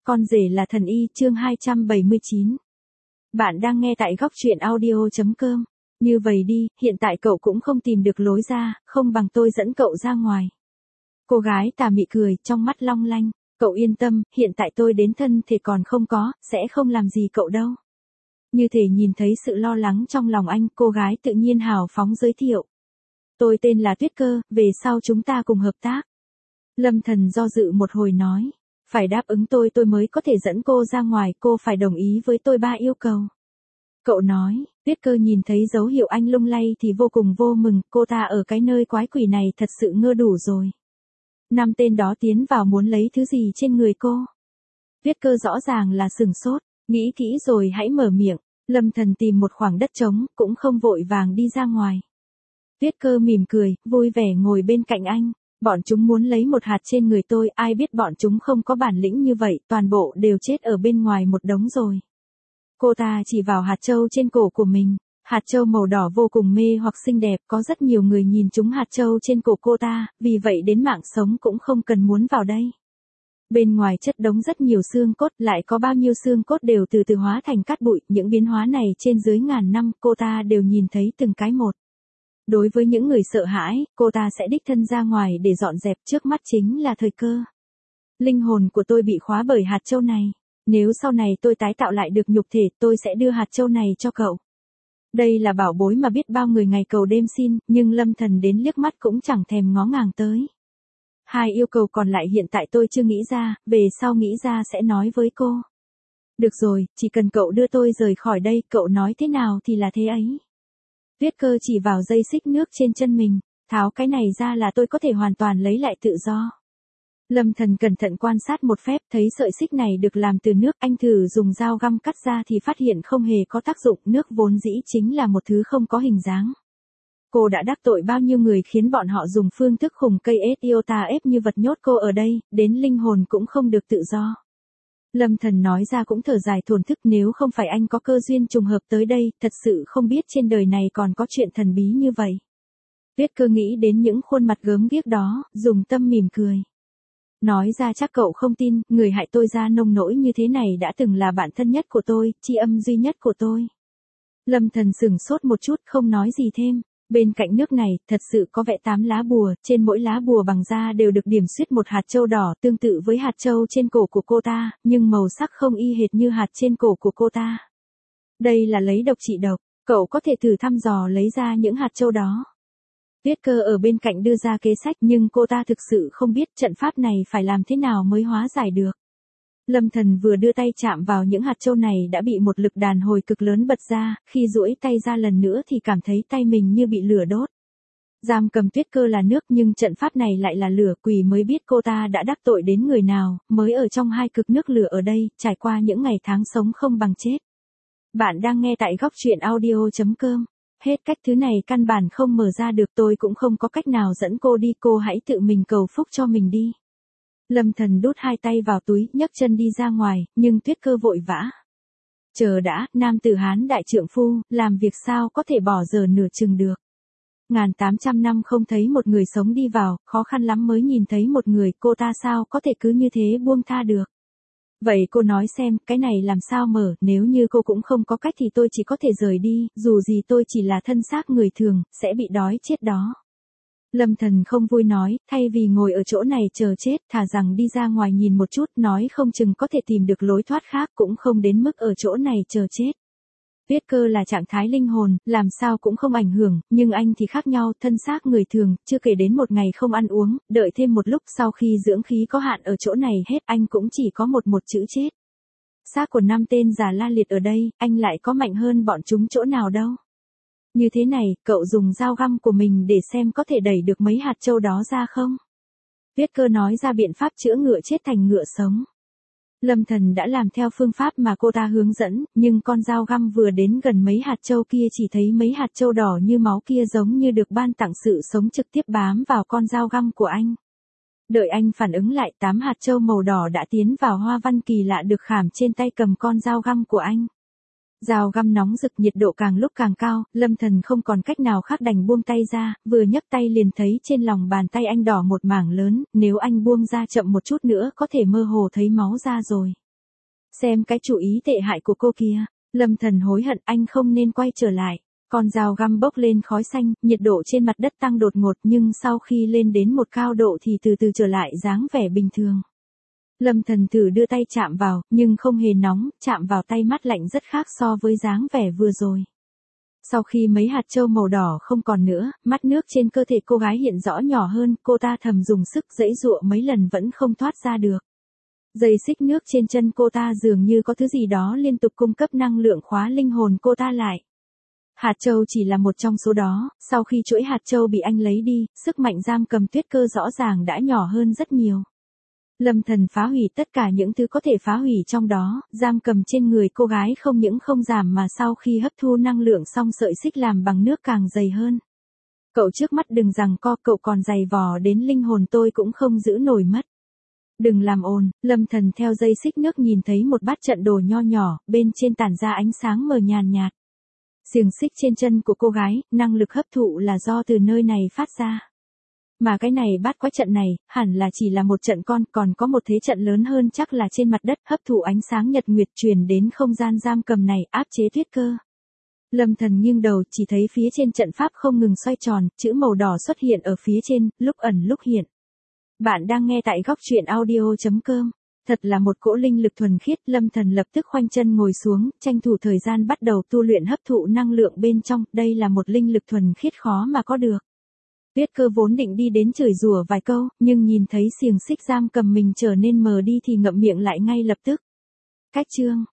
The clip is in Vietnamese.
Con rể là thần y, chương 279. Bạn đang nghe tại góc truyện audio.com. Như vậy đi, hiện tại cậu cũng không tìm được lối ra, không bằng tôi dẫn cậu ra ngoài. Cô gái tà mị cười, trong mắt long lanh. Cậu yên tâm, hiện tại tôi đến thân thể còn không có, sẽ không làm gì cậu đâu. Như thể nhìn thấy sự lo lắng trong lòng anh, cô gái tự nhiên hào phóng giới thiệu. Tôi tên là Tuyết Cơ, về sau chúng ta cùng hợp tác. Lâm Thần do dự một hồi nói. Phải đáp ứng tôi mới có thể dẫn cô ra ngoài, cô phải đồng ý với tôi 3 yêu cầu. Cậu nói, Tuyết Cơ nhìn thấy dấu hiệu anh lung lay thì vô cùng vô mừng, cô ta ở cái nơi quái quỷ này thật sự ngơ đủ rồi. 5 tên đó tiến vào muốn lấy thứ gì trên người cô. Tuyết Cơ rõ ràng là sừng sốt, nghĩ kỹ rồi hãy mở miệng. Lâm Thần tìm một khoảng đất trống, cũng không vội vàng đi ra ngoài. Tuyết Cơ mỉm cười, vui vẻ ngồi bên cạnh anh. Bọn chúng muốn lấy một hạt trên người tôi, ai biết bọn chúng không có bản lĩnh như vậy, toàn bộ đều chết ở bên ngoài một đống rồi. Cô ta chỉ vào hạt châu trên cổ của mình. Hạt châu màu đỏ vô cùng mê hoặc xinh đẹp, có rất nhiều người nhìn trúng hạt châu trên cổ cô ta, vì vậy đến mạng sống cũng không cần muốn vào đây. Bên ngoài chất đống rất nhiều xương cốt, lại có bao nhiêu xương cốt đều từ từ hóa thành cát bụi, những biến hóa này trên dưới ngàn năm, cô ta đều nhìn thấy từng cái một. Đối với những người sợ hãi, cô ta sẽ đích thân ra ngoài để dọn dẹp, trước mắt chính là thời cơ. Linh hồn của tôi bị khóa bởi hạt châu này. Nếu sau này tôi tái tạo lại được nhục thể, tôi sẽ đưa hạt châu này cho cậu. Đây là bảo bối mà biết bao người ngày cầu đêm xin, nhưng Lâm Thần đến liếc mắt cũng chẳng thèm ngó ngàng tới. 2 yêu cầu còn lại hiện tại tôi chưa nghĩ ra, về sau nghĩ ra sẽ nói với cô. Được rồi, chỉ cần cậu đưa tôi rời khỏi đây, cậu nói thế nào thì là thế ấy. Tuyết Cơ chỉ vào dây xích nước trên chân mình, tháo cái này ra là tôi có thể hoàn toàn lấy lại tự do. Lâm Thần cẩn thận quan sát một phép, thấy sợi xích này được làm từ nước, anh thử dùng dao găm cắt ra thì phát hiện không hề có tác dụng, nước vốn dĩ chính là một thứ không có hình dáng. Cô đã đắc tội bao nhiêu người khiến bọn họ dùng phương thức khùng cây iota ép như vật nhốt cô ở đây, đến linh hồn cũng không được tự do. Lâm Thần nói ra cũng thở dài thổn thức, nếu không phải anh có cơ duyên trùng hợp tới đây, thật sự không biết trên đời này còn có chuyện thần bí như vậy. Tuyết Cơ nghĩ đến những khuôn mặt gớm ghiếc đó, dùng tâm mỉm cười. Nói ra chắc cậu không tin, người hại tôi ra nông nỗi như thế này đã từng là bạn thân nhất của tôi, tri âm duy nhất của tôi. Lâm Thần sửng sốt một chút, không nói gì thêm. Bên cạnh nước này, thật sự có vẽ 8 lá bùa, trên mỗi lá bùa bằng da đều được điểm xuyết một hạt châu đỏ, tương tự với hạt châu trên cổ của cô ta, nhưng màu sắc không y hệt như hạt trên cổ của cô ta. Đây là lấy độc trị độc, cậu có thể thử thăm dò lấy ra những hạt châu đó. Tuyết Cơ ở bên cạnh đưa ra kế sách, nhưng cô ta thực sự không biết trận pháp này phải làm thế nào mới hóa giải được. Lâm Thần vừa đưa tay chạm vào những hạt châu này đã bị một lực đàn hồi cực lớn bật ra, khi duỗi tay ra lần nữa thì cảm thấy tay mình như bị lửa đốt. Giam cầm Tuyết Cơ là nước nhưng trận pháp này lại là lửa, quỷ mới biết cô ta đã đắc tội đến người nào, mới ở trong hai cực nước lửa ở đây, trải qua những ngày tháng sống không bằng chết. Bạn đang nghe tại góc truyện audio.com. Hết cách thứ này căn bản không mở ra được, tôi cũng không có cách nào dẫn cô đi, cô hãy tự mình cầu phúc cho mình đi. Lâm Thần đút 2 tay vào túi, nhấc chân đi ra ngoài, nhưng Tuyết Cơ vội vã. Chờ đã, nam tử Hán đại trượng phu, làm việc sao có thể bỏ giờ nửa chừng được. 1800 năm không thấy một người sống đi vào, khó khăn lắm mới nhìn thấy một người, cô ta sao có thể cứ như thế buông tha được. Vậy cô nói xem, cái này làm sao mở, nếu như cô cũng không có cách thì tôi chỉ có thể rời đi, dù gì tôi chỉ là thân xác người thường, sẽ bị đói chết đó. Lâm Thần không vui nói, thay vì ngồi ở chỗ này chờ chết, thà rằng đi ra ngoài nhìn một chút, nói không chừng có thể tìm được lối thoát khác, cũng không đến mức ở chỗ này chờ chết. Tuyết Cơ là trạng thái linh hồn, làm sao cũng không ảnh hưởng, nhưng anh thì khác nhau, thân xác người thường, chưa kể đến một ngày không ăn uống, đợi thêm một lúc sau khi dưỡng khí có hạn ở chỗ này hết, anh cũng chỉ có một chữ chết. Xác của 5 tên già la liệt ở đây, anh lại có mạnh hơn bọn chúng chỗ nào đâu. Như thế này, cậu dùng dao găm của mình để xem có thể đẩy được mấy hạt châu đó ra không? Tuyết Cơ nói ra biện pháp chữa ngựa chết thành ngựa sống. Lâm Thần đã làm theo phương pháp mà cô ta hướng dẫn, nhưng con dao găm vừa đến gần mấy hạt châu kia chỉ thấy mấy hạt châu đỏ như máu kia giống như được ban tặng sự sống trực tiếp bám vào con dao găm của anh. Đợi anh phản ứng lại, 8 hạt châu màu đỏ đã tiến vào hoa văn kỳ lạ được khảm trên tay cầm con dao găm của anh. Dao găm nóng rực, nhiệt độ càng lúc càng cao, Lâm Thần không còn cách nào khác đành buông tay ra, vừa nhấc tay liền thấy trên lòng bàn tay anh đỏ một mảng lớn, nếu anh buông ra chậm một chút nữa có thể mơ hồ thấy máu ra rồi. Xem cái chủ ý tệ hại của cô kia. Lâm Thần hối hận anh không nên quay trở lại. Con dao găm bốc lên khói xanh, nhiệt độ trên mặt đất tăng đột ngột nhưng sau khi lên đến một cao độ thì từ từ trở lại dáng vẻ bình thường. Lâm Thần thử đưa tay chạm vào, nhưng không hề nóng, chạm vào tay mát lạnh rất khác so với dáng vẻ vừa rồi. Sau khi mấy hạt châu màu đỏ không còn nữa, mắt nước trên cơ thể cô gái hiện rõ nhỏ hơn, cô ta thầm dùng sức giãy giụa mấy lần vẫn không thoát ra được. Dây xích nước trên chân cô ta dường như có thứ gì đó liên tục cung cấp năng lượng khóa linh hồn cô ta lại. Hạt châu chỉ là một trong số đó, sau khi chuỗi hạt châu bị anh lấy đi, sức mạnh giam cầm tuyết cơ rõ ràng đã nhỏ hơn rất nhiều. Lâm Thần phá hủy tất cả những thứ có thể phá hủy trong đó, giam cầm trên người cô gái không những không giảm mà sau khi hấp thu năng lượng xong sợi xích làm bằng nước càng dày hơn. Cậu trước mắt đừng rằng co, cậu còn dày vò đến linh hồn tôi cũng không giữ nổi mất. Đừng làm ồn, Lâm Thần theo dây xích nước nhìn thấy một bát trận đồ nho nhỏ, bên trên tản ra ánh sáng mờ nhàn nhạt. Xiềng xích trên chân của cô gái, năng lực hấp thụ là do từ nơi này phát ra. Mà cái này bát quái trận này, hẳn là chỉ là một trận con, còn có một thế trận lớn hơn chắc là trên mặt đất hấp thụ ánh sáng nhật nguyệt truyền đến không gian giam cầm này, áp chế tuyết cơ. Lâm Thần nghiêng đầu chỉ thấy phía trên trận pháp không ngừng xoay tròn, chữ màu đỏ xuất hiện ở phía trên, lúc ẩn lúc hiện. Bạn đang nghe tại góc truyện audio.com. Thật là một cỗ linh lực thuần khiết, Lâm Thần lập tức khoanh chân ngồi xuống, tranh thủ thời gian bắt đầu tu luyện hấp thụ năng lượng bên trong, đây là một linh lực thuần khiết khó mà có được. Tuyết cơ vốn định đi đến chửi rủa vài câu, nhưng nhìn thấy xiềng xích giam cầm mình trở nên mờ đi thì ngậm miệng lại ngay lập tức. Cách chương